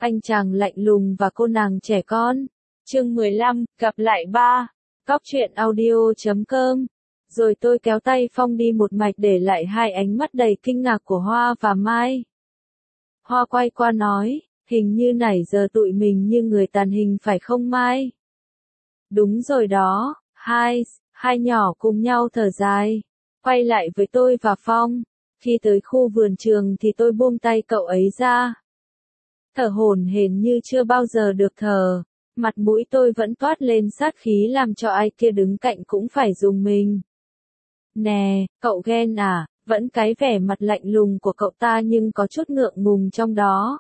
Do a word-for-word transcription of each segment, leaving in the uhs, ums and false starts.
anh chàng lạnh lùng và cô nàng trẻ con. Chương mười lăm, gặp lại ba. Cóc truyện audio chấm com. Rồi tôi kéo tay Phong đi một mạch để lại hai ánh mắt đầy kinh ngạc của Hoa và Mai. Hoa quay qua nói, hình như nãy giờ tụi mình như người tàn hình phải không Mai? Đúng rồi đó, hai, hai nhỏ cùng nhau thở dài. Quay lại với tôi và Phong. Khi tới khu vườn trường thì tôi buông tay cậu ấy ra. Thở hổn hển như chưa bao giờ được thở. Mặt mũi tôi vẫn toát lên sát khí làm cho ai kia đứng cạnh cũng phải rùng mình. Nè, cậu ghen à? Vẫn cái vẻ mặt lạnh lùng của cậu ta nhưng có chút ngượng ngùng trong đó.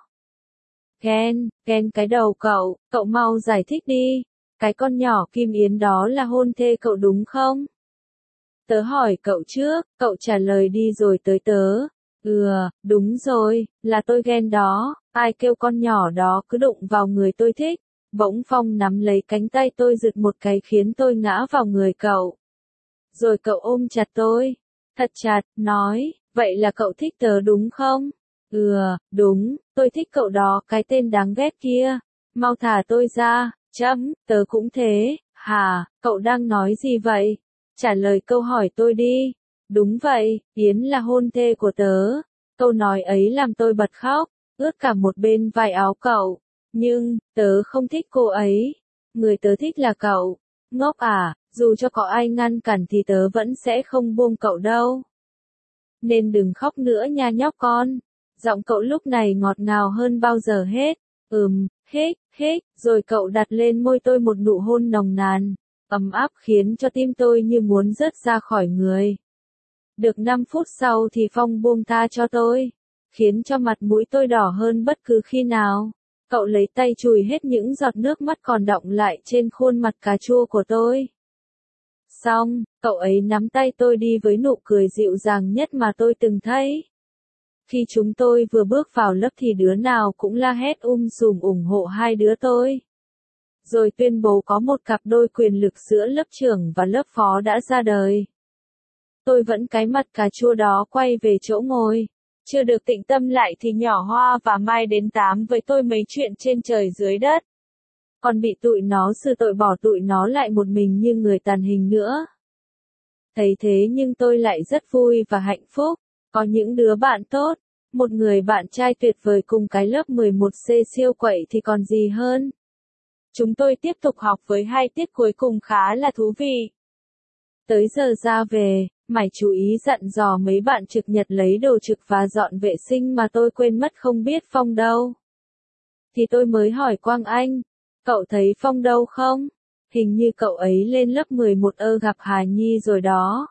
Ghen, ghen cái đầu cậu, cậu mau giải thích đi. Cái con nhỏ Kim Yến đó là hôn thê cậu đúng không? Tớ hỏi cậu trước, cậu trả lời đi rồi tới tớ. Ừ, đúng rồi, là tôi ghen đó, ai kêu con nhỏ đó cứ đụng vào người tôi thích. Bỗng Phong nắm lấy cánh tay tôi giật một cái khiến tôi ngã vào người cậu. Rồi cậu ôm chặt tôi, thật chặt, nói, vậy là cậu thích tớ đúng không? Ừ, đúng, tôi thích cậu đó, cái tên đáng ghét kia. Mau thả tôi ra, chấm, tớ cũng thế, hả, cậu đang nói gì vậy? Trả lời câu hỏi tôi đi. Đúng vậy, Yến là hôn thê của tớ. Câu nói ấy làm tôi bật khóc, ướt cả một bên vai áo cậu. Nhưng, tớ không thích cô ấy. Người tớ thích là cậu. Ngốc à, dù cho có ai ngăn cản thì tớ vẫn sẽ không buông cậu đâu. Nên đừng khóc nữa nha nhóc con. Giọng cậu lúc này ngọt ngào hơn bao giờ hết. Ừm, hết, hết, rồi cậu đặt lên môi tôi một nụ hôn nồng nàn, ấm áp khiến cho tim tôi như muốn rớt ra khỏi người. Được năm phút sau thì Phong buông tha cho tôi, khiến cho mặt mũi tôi đỏ hơn bất cứ khi nào. Cậu lấy tay chùi hết những giọt nước mắt còn đọng lại trên khuôn mặt cà chua của tôi. Xong, cậu ấy nắm tay tôi đi với nụ cười dịu dàng nhất mà tôi từng thấy. Khi chúng tôi vừa bước vào lớp thì đứa nào cũng la hét um sùm ủng hộ hai đứa tôi. Rồi tuyên bố có một cặp đôi quyền lực giữa lớp trưởng và lớp phó đã ra đời. Tôi vẫn cái mặt cà chua đó quay về chỗ ngồi. Chưa được tĩnh tâm lại thì nhỏ Hoa và Mai đến tám với tôi mấy chuyện trên trời dưới đất. Còn bị tụi nó xử tội bỏ tụi nó lại một mình như người tàn hình nữa. Thấy thế nhưng tôi lại rất vui và hạnh phúc. Có những đứa bạn tốt, một người bạn trai tuyệt vời cùng cái lớp mười một C siêu quậy thì còn gì hơn. Chúng tôi tiếp tục học với hai tiết cuối cùng khá là thú vị. Tới giờ ra về, mày chú ý dặn dò mấy bạn trực nhật lấy đồ trực và dọn vệ sinh mà tôi quên mất không biết Phong đâu. Thì tôi mới hỏi Quang Anh, cậu thấy Phong đâu không? Hình như cậu ấy lên lớp mười một ơ gặp Hà Nhi rồi đó.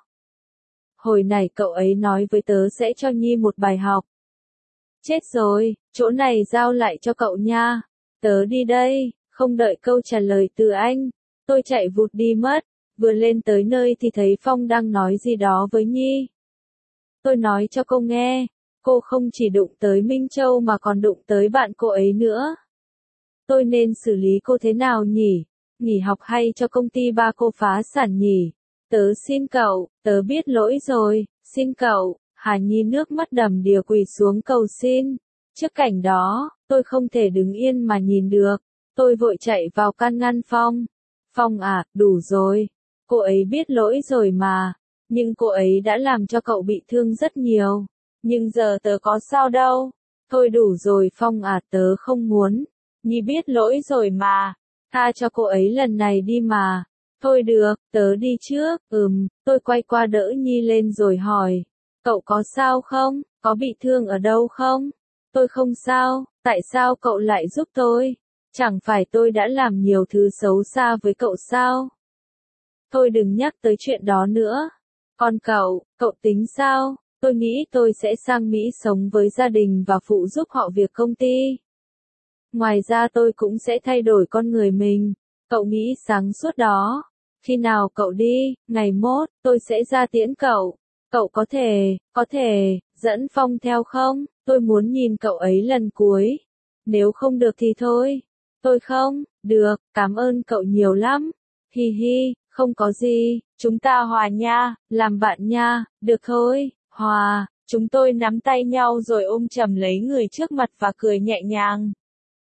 Hồi này cậu ấy nói với tớ sẽ cho Nhi một bài học. Chết rồi, chỗ này giao lại cho cậu nha. Tớ đi đây, không đợi câu trả lời từ anh. Tôi chạy vụt đi mất, vừa lên tới nơi thì thấy Phong đang nói gì đó với Nhi. Tôi nói cho cô nghe, cô không chỉ đụng tới Minh Châu mà còn đụng tới bạn cô ấy nữa. Tôi nên xử lý cô thế nào nhỉ? Nghỉ học hay cho công ty ba cô phá sản nhỉ? Tớ xin cậu, tớ biết lỗi rồi, xin cậu. Hà Nhi nước mắt đầm đìa quỳ xuống cầu xin. Trước cảnh đó, tôi không thể đứng yên mà nhìn được. Tôi vội chạy vào can ngăn Phong. Phong à, đủ rồi. Cô ấy biết lỗi rồi mà. Nhưng cô ấy đã làm cho cậu bị thương rất nhiều. Nhưng giờ tớ có sao đâu. Thôi đủ rồi Phong à, tớ không muốn. Nhi biết lỗi rồi mà. Tha cho cô ấy lần này đi mà. Thôi được, tớ đi trước. Ừm, tôi quay qua đỡ Nhi lên rồi hỏi. Cậu có sao không? Có bị thương ở đâu không? Tôi không sao, tại sao cậu lại giúp tôi? Chẳng phải tôi đã làm nhiều thứ xấu xa với cậu sao? Thôi đừng nhắc tới chuyện đó nữa. Còn cậu, cậu tính sao? Tôi nghĩ tôi sẽ sang Mỹ sống với gia đình và phụ giúp họ việc công ty. Ngoài ra tôi cũng sẽ thay đổi con người mình. Cậu nghĩ sáng suốt đó. Khi nào cậu đi, ngày mốt, tôi sẽ ra tiễn cậu. Cậu có thể, có thể, dẫn Phong theo không? Tôi muốn nhìn cậu ấy lần cuối. Nếu không được thì thôi. Tôi không, được, cảm ơn cậu nhiều lắm. Hi hi, không có gì, chúng ta hòa nha, làm bạn nha, được thôi, hòa. Chúng tôi nắm tay nhau rồi ôm chầm lấy người trước mặt và cười nhẹ nhàng.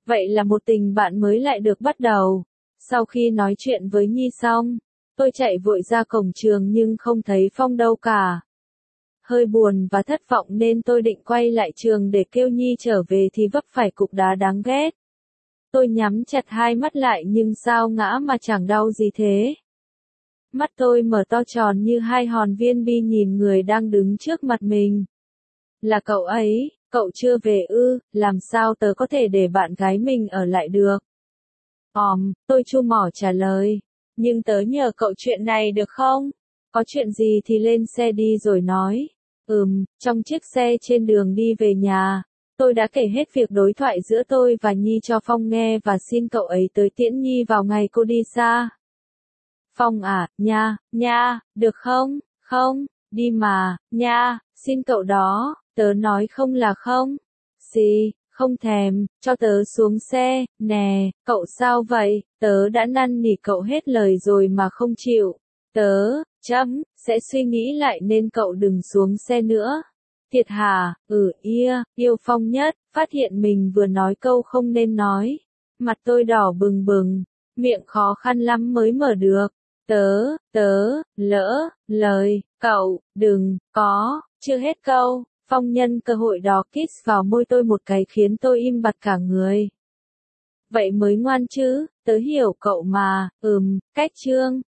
Vậy là một tình bạn mới lại được bắt đầu. Sau khi nói chuyện với Nhi xong, tôi chạy vội ra cổng trường nhưng không thấy Phong đâu cả. Hơi buồn và thất vọng nên tôi định quay lại trường để kêu Nhi trở về thì vấp phải cục đá đáng ghét. Tôi nhắm chặt hai mắt lại nhưng sao ngã mà chẳng đau gì thế. Mắt tôi mở to tròn như hai hòn viên bi nhìn người đang đứng trước mặt mình. Là cậu ấy, cậu chưa về ư, làm sao tớ có thể để bạn gái mình ở lại được. Òm, tôi chu mỏ trả lời. Nhưng tớ nhờ cậu chuyện này được không? Có chuyện gì thì lên xe đi rồi nói. Ừm, trong chiếc xe trên đường đi về nhà, tôi đã kể hết việc đối thoại giữa tôi và Nhi cho Phong nghe và xin cậu ấy tới tiễn Nhi vào ngày cô đi xa. Phong à, nha, nha, được không, không, đi mà, nha, xin cậu đó, tớ nói không là không. Xì, không thèm, cho tớ xuống xe, nè, cậu sao vậy, tớ đã năn nỉ cậu hết lời rồi mà không chịu. Tớ, chấm, sẽ suy nghĩ lại nên cậu đừng xuống xe nữa. Thiệt hả, ừ, ia, yêu Phong nhất, phát hiện mình vừa nói câu không nên nói. Mặt tôi đỏ bừng bừng, miệng khó khăn lắm mới mở được. Tớ, tớ, lỡ, lời, cậu, đừng, có, chưa hết câu. Phong nhân cơ hội đó kiss vào môi tôi một cái khiến tôi im bặt cả người. Vậy mới ngoan chứ, tớ hiểu cậu mà, ừm, cách chương.